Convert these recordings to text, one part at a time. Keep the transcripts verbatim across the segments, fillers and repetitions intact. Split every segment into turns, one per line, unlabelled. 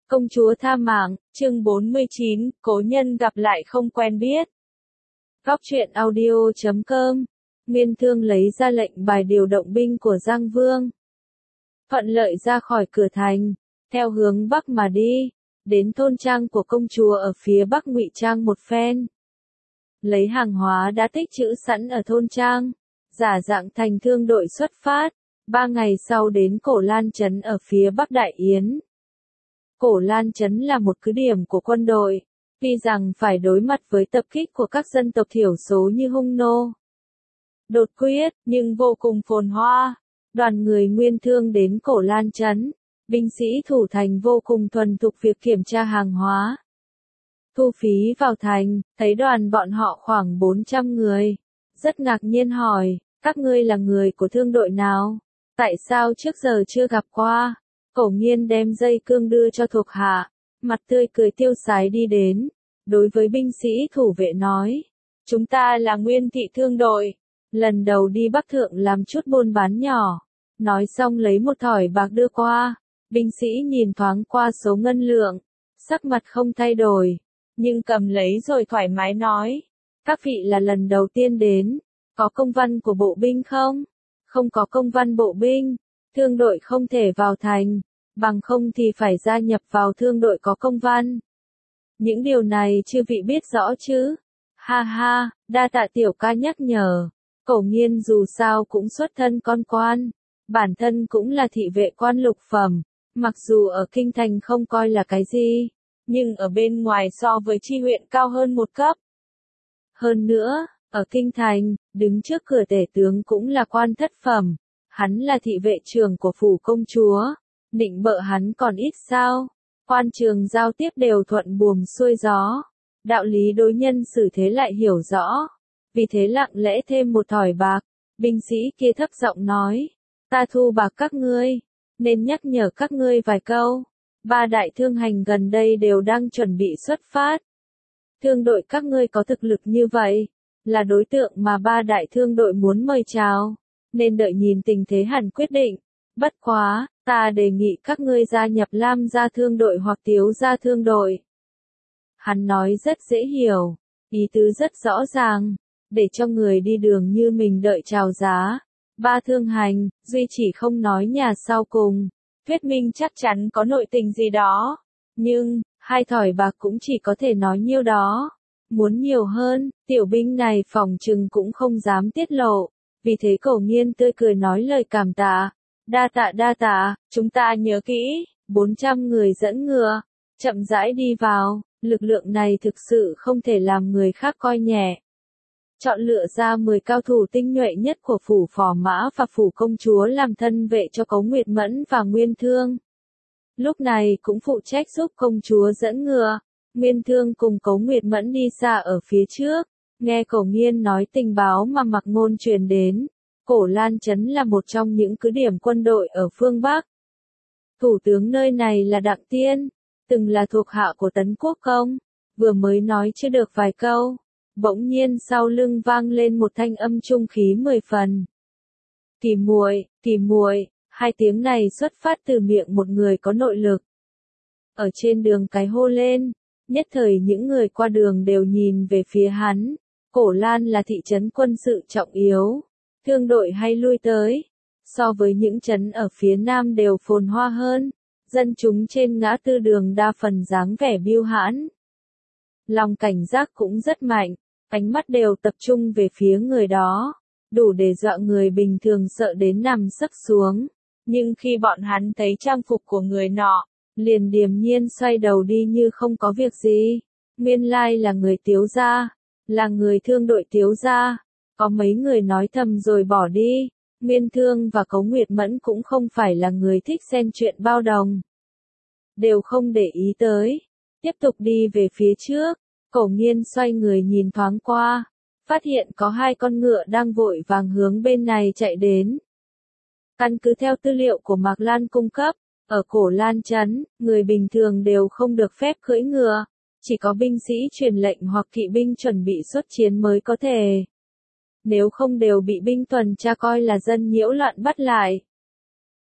Công chúa tha mạng, chương bốn mươi chín, cố nhân gặp lại không quen biết. Góc truyện audio chấm com, Nguyên Thương lấy ra lệnh bài điều động binh của Giang Vương. Thuận lợi ra khỏi cửa thành, theo hướng bắc mà đi, đến thôn trang của công chúa ở phía bắc ngụy trang một phen. Lấy hàng hóa đã tích trữ sẵn ở thôn trang, giả dạng thành thương đội xuất phát, ba ngày sau đến Cổ Lan Trấn ở phía bắc Đại Yến. Cổ Lan Trấn là một cứ điểm của quân đội, tuy rằng phải đối mặt với tập kích của các dân tộc thiểu số như Hung Nô, Đột Quyết, nhưng vô cùng phồn hoa. Đoàn người Nguyên Thương đến Cổ Lan Trấn, binh sĩ thủ thành vô cùng thuần thục việc kiểm tra hàng hóa. Thu phí vào thành, thấy đoàn bọn họ khoảng bốn trăm người, rất ngạc nhiên hỏi, các ngươi là người của thương đội nào? Tại sao trước giờ chưa gặp qua? Cổ Nghiên đem dây cương đưa cho thuộc hạ, mặt tươi cười tiêu sái đi đến, đối với binh sĩ thủ vệ nói, chúng ta là Nguyên thị thương đội, lần đầu đi Bắc Thượng làm chút buôn bán nhỏ. Nói xong lấy một thỏi bạc đưa qua, binh sĩ nhìn thoáng qua số ngân lượng, sắc mặt không thay đổi, nhưng cầm lấy rồi thoải mái nói, các vị là lần đầu tiên đến, có công văn của bộ binh không? Không có công văn bộ binh, thương đội không thể vào thành, bằng không thì phải gia nhập vào thương đội có công văn. Những điều này chư vị biết rõ chứ? Ha ha, đa tạ tiểu ca nhắc nhở. Cổ Nghiên dù sao cũng xuất thân con quan, bản thân cũng là thị vệ quan lục phẩm, mặc dù ở kinh thành không coi là cái gì, nhưng ở bên ngoài so với chi huyện cao hơn một cấp. Hơn nữa, ở kinh thành, đứng trước cửa tể tướng cũng là quan thất phẩm, hắn là thị vệ trưởng của phủ công chúa, định bợ hắn còn ít sao? Quan trường giao tiếp đều thuận buồm xuôi gió, đạo lý đối nhân xử thế lại hiểu rõ, vì thế lặng lẽ thêm một thỏi bạc. Binh sĩ kia thấp giọng nói, ta thu bạc các ngươi, nên nhắc nhở các ngươi vài câu. Ba đại thương hành gần đây đều đang chuẩn bị xuất phát. Thương đội các ngươi có thực lực như vậy, là đối tượng mà ba đại thương đội muốn mời chào, nên đợi nhìn tình thế hẳn quyết định. Bất quá, ta đề nghị các ngươi gia nhập Lam gia thương đội hoặc Tiếu gia thương đội. Hắn nói rất dễ hiểu, ý tứ rất rõ ràng, để cho người đi đường như mình đợi chào giá. Ba thương hành, duy chỉ không nói nhà sau cùng, thuyết minh chắc chắn có nội tình gì đó, nhưng, hai thỏi bạc cũng chỉ có thể nói nhiêu đó. Muốn nhiều hơn, tiểu binh này phòng trừng cũng không dám tiết lộ, vì thế Cổ Nghiên tươi cười nói lời cảm tạ, đa tạ đa tạ, chúng ta nhớ kỹ, bốn trăm người dẫn ngựa, chậm rãi đi vào, lực lượng này thực sự không thể làm người khác coi nhẹ. Chọn lựa ra mười cao thủ tinh nhuệ nhất của phủ phò mã và phủ công chúa làm thân vệ cho Cấu Nguyệt Mẫn và Nguyên Thương. Lúc này cũng phụ trách giúp công chúa dẫn ngựa. Nguyên Thương cùng Cấu Nguyệt Mẫn đi xa ở phía trước, nghe Cổ Nghiên nói tình báo mà Mặc Ngôn truyền đến. Cổ Lan Trấn là một trong những cứ điểm quân đội ở phương Bắc. Thủ tướng nơi này là Đặng Tiên, từng là thuộc hạ của Tấn Quốc Công, vừa mới nói chưa được vài câu, bỗng nhiên sau lưng vang lên một thanh âm trung khí mười phần. Kỳ muội, kỳ muội, hai tiếng này xuất phát từ miệng một người có nội lực. Ở trên đường cái hô lên, nhất thời những người qua đường đều nhìn về phía hắn. Cổ Lan là thị trấn quân sự trọng yếu, thương đội hay lui tới, so với những trấn ở phía nam đều phồn hoa hơn, dân chúng trên ngã tư đường đa phần dáng vẻ biêu hãn. Lòng cảnh giác cũng rất mạnh, ánh mắt đều tập trung về phía người đó, đủ để dọa người bình thường sợ đến nằm sấp xuống. Nhưng khi bọn hắn thấy trang phục của người nọ, liền điềm nhiên xoay đầu đi như không có việc gì. Nguyên lai là người Tiếu gia, là người thương đội Tiếu gia. Có mấy người nói thầm rồi bỏ đi. Nguyên Thương và Cấu Nguyệt Mẫn cũng không phải là người thích xen chuyện bao đồng, đều không để ý tới, tiếp tục đi về phía trước. Cổ Nghiên xoay người nhìn thoáng qua, phát hiện có hai con ngựa đang vội vàng hướng bên này chạy đến. Căn cứ theo tư liệu của Mạc Lan cung cấp, ở Cổ Lan Trấn, người bình thường đều không được phép cưỡi ngựa, chỉ có binh sĩ truyền lệnh hoặc kỵ binh chuẩn bị xuất chiến mới có thể. Nếu không đều bị binh tuần tra coi là dân nhiễu loạn bắt lại.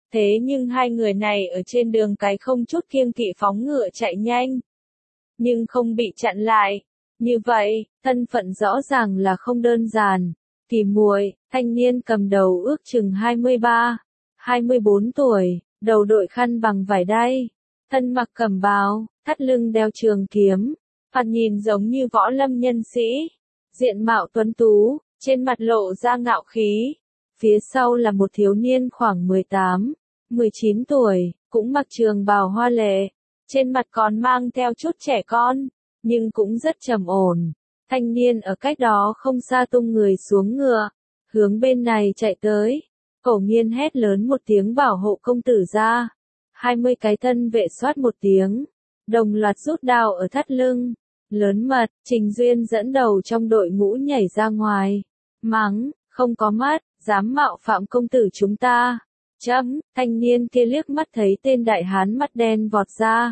Thế nhưng hai người này ở trên đường cái không chút kiêng kỵ phóng ngựa chạy nhanh. Nhưng không bị chặn lại. Như vậy, thân phận rõ ràng là không đơn giản. Kỳ Muội, thanh niên cầm đầu ước chừng hai mươi ba, hai mươi bốn tuổi, đầu đội khăn bằng vải đay, thân mặc cẩm bào, thắt lưng đeo trường kiếm, thoạt nhìn giống như võ lâm nhân sĩ, diện mạo tuấn tú, trên mặt lộ ra ngạo khí. Phía sau là một thiếu niên khoảng mười tám, mười chín tuổi, cũng mặc trường bào hoa lệ, trên mặt còn mang theo chút trẻ con, nhưng cũng rất trầm ổn. Thanh niên ở cách đó không xa tung người xuống ngựa, hướng bên này chạy tới. Cổ Nghiên hét lớn một tiếng bảo hộ công tử ra. Hai mươi cái thân vệ xoát một tiếng, đồng loạt rút đao ở thắt lưng. Lớn mật, Trình Duyên dẫn đầu trong đội ngũ nhảy ra ngoài. Mắng, không có mắt, dám mạo phạm công tử chúng ta. Chấm, thanh niên kia liếc mắt thấy tên đại hán mắt đen vọt ra.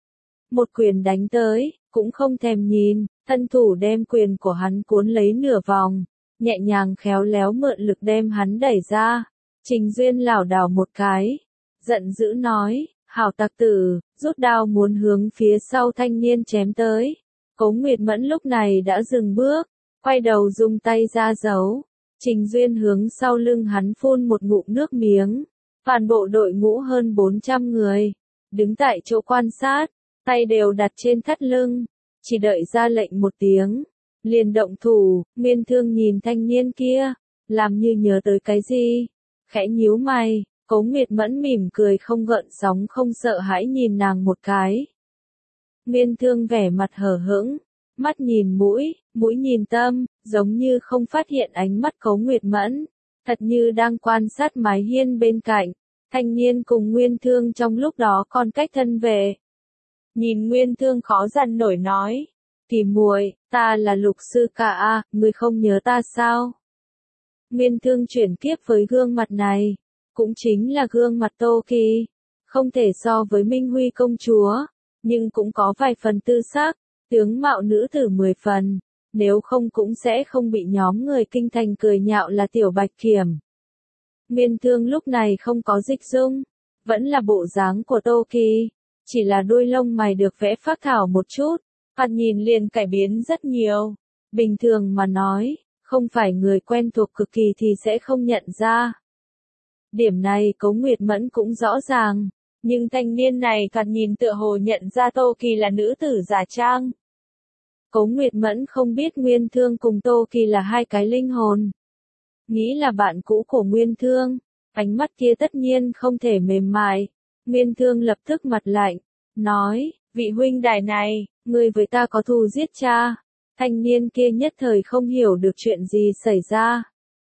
Một quyền đánh tới, cũng không thèm nhìn, thân thủ đem quyền của hắn cuốn lấy nửa vòng, nhẹ nhàng khéo léo mượn lực đem hắn đẩy ra. Trình Duyên lảo đảo một cái, giận dữ nói, hảo tặc tử, rút đao muốn hướng phía sau thanh niên chém tới. Cố Nguyệt Mẫn lúc này đã dừng bước, quay đầu dùng tay ra giấu. Trình Duyên hướng sau lưng hắn phun một ngụm nước miếng. Toàn bộ đội ngũ hơn bốn trăm người, đứng tại chỗ quan sát, tay đều đặt trên thắt lưng, chỉ đợi ra lệnh một tiếng, liền động thủ. Nguyên Thương nhìn thanh niên kia, làm như nhớ tới cái gì, khẽ nhíu mày. Cố Nguyệt Mẫn mỉm cười không gợn sóng không sợ hãi nhìn nàng một cái. Nguyên Thương vẻ mặt hờ hững, mắt nhìn mũi, mũi nhìn tâm, giống như không phát hiện ánh mắt Cố Nguyệt Mẫn, thật như đang quan sát mái hiên bên cạnh. Thanh niên cùng Nguyên Thương trong lúc đó còn cách thân về. Nhìn Nguyên Thương khó dằn nổi nói, Kỳ Muội, ta là Lục sư ca a, ngươi không nhớ ta sao? Nguyên Thương chuyển kiếp với gương mặt này, cũng chính là gương mặt Tô Kỳ, không thể so với Minh Huy công chúa, nhưng cũng có vài phần tư sắc, tướng mạo nữ tử mười phần, nếu không cũng sẽ không bị nhóm người kinh thành cười nhạo là tiểu bạch kiểm. Nguyên Thương lúc này không có dịch dung, vẫn là bộ dáng của Tô Kỳ, chỉ là đuôi lông mày được vẽ phác thảo một chút, thoạt nhìn liền cải biến rất nhiều. Bình thường mà nói, không phải người quen thuộc cực kỳ thì sẽ không nhận ra. Điểm này Cố Nguyệt Mẫn cũng rõ ràng, nhưng thanh niên này thoạt nhìn tựa hồ nhận ra Tô Kỳ là nữ tử giả trang. Cố Nguyệt Mẫn không biết Nguyên Thương cùng Tô Kỳ là hai cái linh hồn. Nghĩ là bạn cũ của Nguyên Thương, ánh mắt kia tất nhiên không thể mềm mại. Nguyên Thương lập tức mặt lạnh, nói, vị huynh đài này, ngươi với ta có thù giết cha. Thanh niên kia nhất thời không hiểu được chuyện gì xảy ra.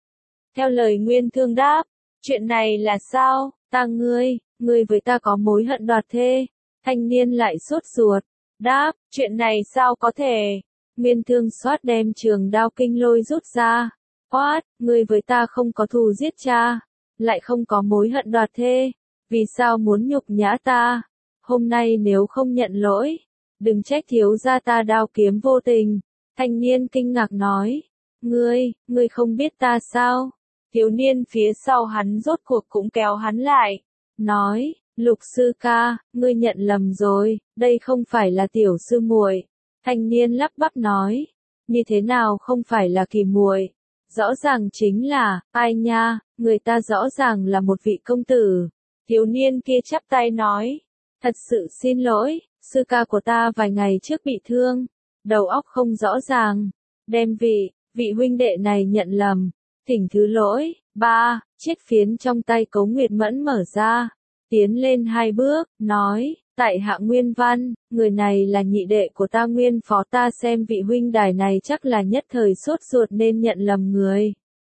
Theo lời Nguyên Thương đáp, chuyện này là sao, ta ngươi, ngươi với ta có mối hận đoạt thê. Thanh niên lại sốt ruột, đáp, chuyện này sao có thể. Nguyên Thương xoát đem trường đao kinh lôi rút ra, quát, ngươi với ta không có thù giết cha, lại không có mối hận đoạt thê, vì sao muốn nhục nhã ta? Hôm nay nếu không nhận lỗi, đừng trách thiếu gia ta đao kiếm vô tình. Thanh niên kinh ngạc nói, ngươi, ngươi không biết ta sao? Thiếu niên phía sau hắn rốt cuộc cũng kéo hắn lại, nói, Lục sư ca, ngươi nhận lầm rồi, đây không phải là tiểu sư muội. Thanh niên lắp bắp nói, như thế nào không phải là Kỳ muội? Rõ ràng chính là, ai nha, người ta rõ ràng là một vị công tử. Thiếu niên kia chắp tay nói, thật sự xin lỗi, sư ca của ta vài ngày trước bị thương, đầu óc không rõ ràng, đem vị, vị huynh đệ này nhận lầm, thỉnh thứ lỗi. Ba, chiếc phiến trong tay Cố Nguyệt Mẫn mở ra, tiến lên hai bước, nói, tại hạ Nguyên Văn, người này là nhị đệ của ta Nguyên phó, ta xem vị huynh đài này chắc là nhất thời sốt ruột nên nhận lầm người.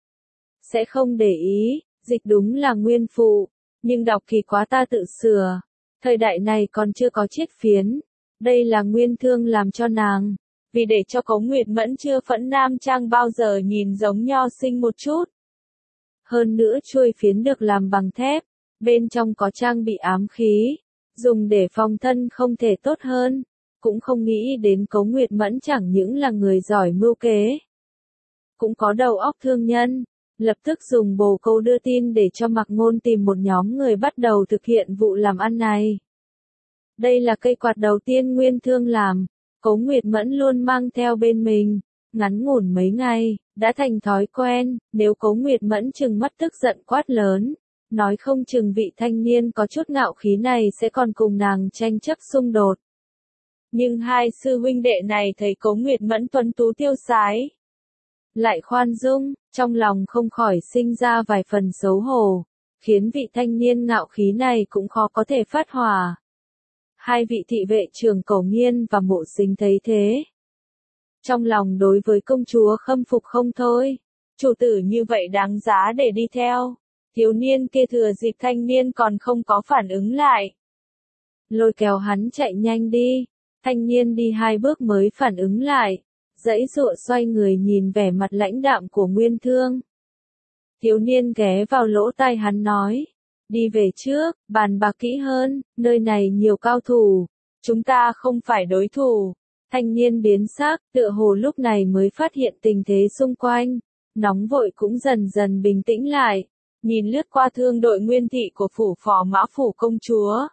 Sẽ không để ý, dịch đúng là Nguyên phụ, nhưng đọc kỳ quá ta tự sửa, thời đại này còn chưa có chiếc phiến, đây là Nguyên Thương làm cho nàng, vì để cho Cố Nguyệt Mẫn chưa phẫn nam trang bao giờ nhìn giống nho sinh một chút. Hơn nữa chuôi phiến được làm bằng thép, bên trong có trang bị ám khí, dùng để phòng thân không thể tốt hơn, cũng không nghĩ đến Cố Nguyệt Mẫn chẳng những là người giỏi mưu kế, cũng có đầu óc thương nhân, lập tức dùng bồ câu đưa tin để cho Mạc Ngôn tìm một nhóm người bắt đầu thực hiện vụ làm ăn này. Đây là cây quạt đầu tiên Nguyên Thương làm, Cố Nguyệt Mẫn luôn mang theo bên mình, ngắn ngủn mấy ngày, đã thành thói quen, nếu Cố Nguyệt Mẫn trừng mắt tức giận quát lớn, nói không chừng vị thanh niên có chút ngạo khí này sẽ còn cùng nàng tranh chấp xung đột. Nhưng hai sư huynh đệ này thấy Cố Nguyệt Mẫn tuấn tú tiêu sái, lại khoan dung, trong lòng không khỏi sinh ra vài phần xấu hổ, khiến vị thanh niên ngạo khí này cũng khó có thể phát hỏa. Hai vị thị vệ trưởng Cổ Nghiên và Mộ Sính thấy thế, trong lòng đối với công chúa khâm phục không thôi, chủ tử như vậy đáng giá để đi theo. Thiếu niên kia thừa dịp thanh niên còn không có phản ứng lại, lôi kéo hắn chạy nhanh đi. Thanh niên đi hai bước mới phản ứng lại, giãy giụa xoay người nhìn vẻ mặt lãnh đạm của Nguyên Thương. Thiếu niên ghé vào lỗ tai hắn nói, đi về trước, bàn bạc kỹ hơn, nơi này nhiều cao thủ, chúng ta không phải đối thủ. Thanh niên biến sắc, tựa hồ lúc này mới phát hiện tình thế xung quanh, nóng vội cũng dần dần bình tĩnh lại, nhìn lướt qua thương đội Nguyên thị của phủ phò mã phủ công chúa.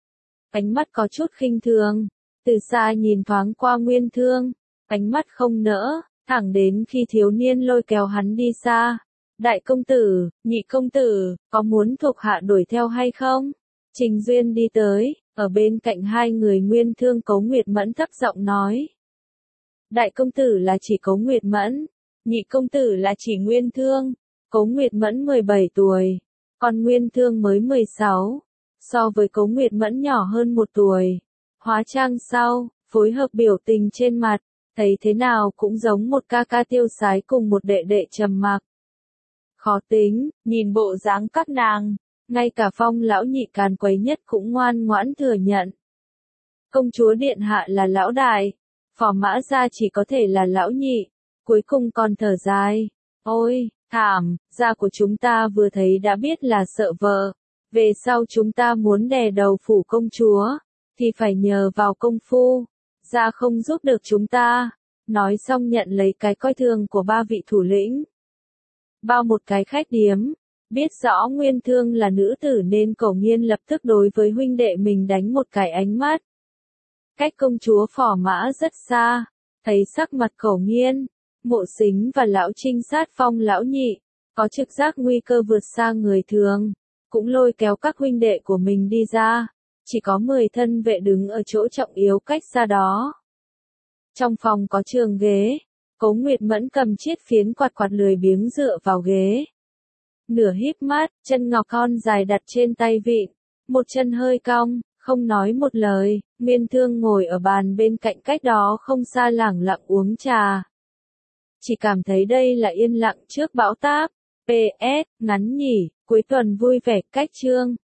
Ánh mắt có chút khinh thường, từ xa nhìn thoáng qua Nguyên Thương, ánh mắt không nỡ, thẳng đến khi thiếu niên lôi kéo hắn đi xa. Đại công tử, nhị công tử, có muốn thuộc hạ đuổi theo hay không? Trình Duyên đi tới, ở bên cạnh hai người Nguyên Thương Cố Nguyệt Mẫn thấp giọng nói. Đại công tử là chỉ Cố Nguyệt Mẫn, nhị công tử là chỉ Nguyên Thương. Cố Nguyệt Mẫn mười bảy tuổi, còn Nguyên Thương mới mười sáu, so với Cố Nguyệt Mẫn nhỏ hơn một tuổi. Hóa trang sau, phối hợp biểu tình trên mặt, thấy thế nào cũng giống một ca ca tiêu sái cùng một đệ đệ trầm mặc. Khó tính, nhìn bộ dáng các nàng, ngay cả Phong lão nhị càn quấy nhất cũng ngoan ngoãn thừa nhận. Công chúa điện hạ là lão đại, phò mã gia chỉ có thể là lão nhị, cuối cùng còn thở dài. Ôi, thảm, gia của chúng ta vừa thấy đã biết là sợ vợ, về sau chúng ta muốn đè đầu phủ công chúa, thì phải nhờ vào công phu, gia không giúp được chúng ta. Nói xong nhận lấy cái coi thường của ba vị thủ lĩnh. Bao một cái khách điếm, biết rõ Nguyên Thương là nữ tử nên Cổ Nghiên lập tức đối với huynh đệ mình đánh một cái ánh mắt. Cách công chúa phò mã rất xa, thấy sắc mặt Cổ Nghiên, Mộ Sính và lão trinh sát Phong lão nhị, có trực giác nguy cơ vượt xa người thường, cũng lôi kéo các huynh đệ của mình đi ra, chỉ có mười thân vệ đứng ở chỗ trọng yếu cách xa đó. Trong phòng có trường ghế, Cố Nguyệt Mẫn cầm chiếc phiến quạt quạt lười biếng dựa vào ghế. Nửa híp mắt, chân ngọc thon dài đặt trên tay vịn, một chân hơi cong, không nói một lời. Nguyên Thương ngồi ở bàn bên cạnh cách đó không xa lẳng lặng uống trà. Chỉ cảm thấy đây là yên lặng trước bão táp. pê ét, ngắn nhỉ, cuối tuần vui vẻ cách chương.